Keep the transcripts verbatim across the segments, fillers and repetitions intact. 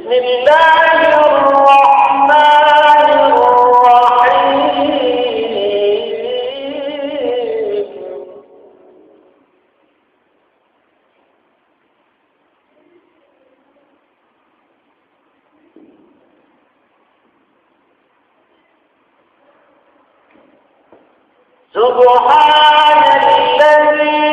بسم الله الرحمن الرحيم. سبحان الذي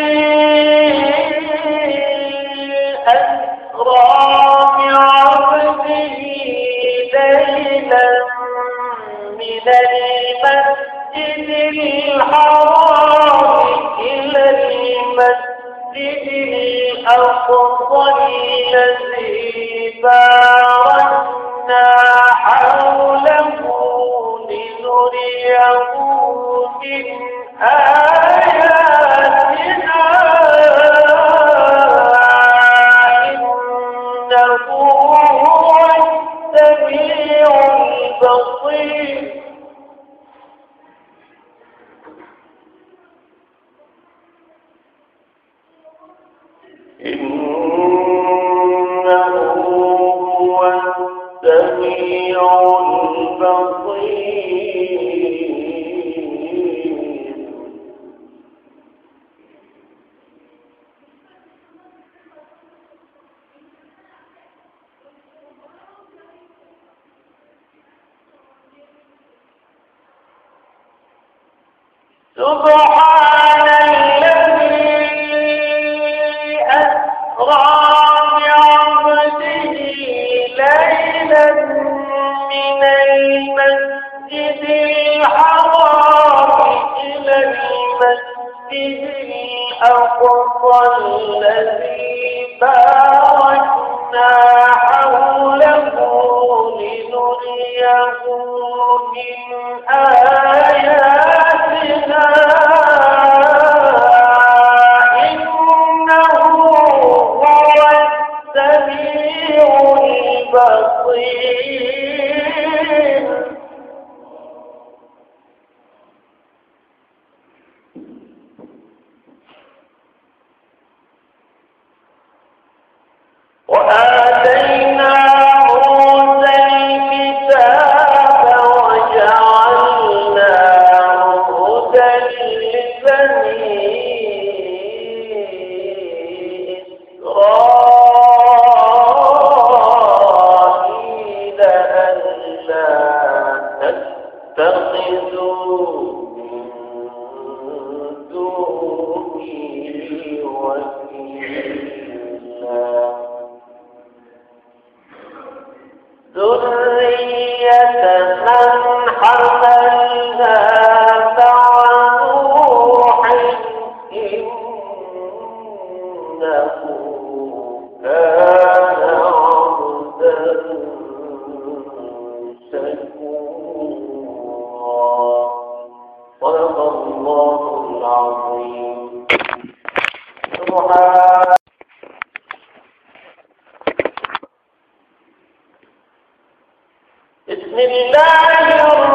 أسرى بعبده ليلا من المسجد الحرام إلى المسجد الأقصى الذي باركنا حوله لنريه من آياتنا إنه هو السميع البصير. إنه هو السميع البصير. سبحان الذي أسرى بعبده ليلا من المسجد الحرام إلى المسجد الأقصى الذي باركنا حوله لنريه من آياتنا إنه هو السميع البصير. وآتينا موسى الكتاب وجعلناه هدى لبني إسرائيل ألا تتخذوا من دوني وكيلا ذرية من حملنا مع نوح إنه كان عبدا شكورا. صدق الله العظيم. سبحان بسم الله الرحمن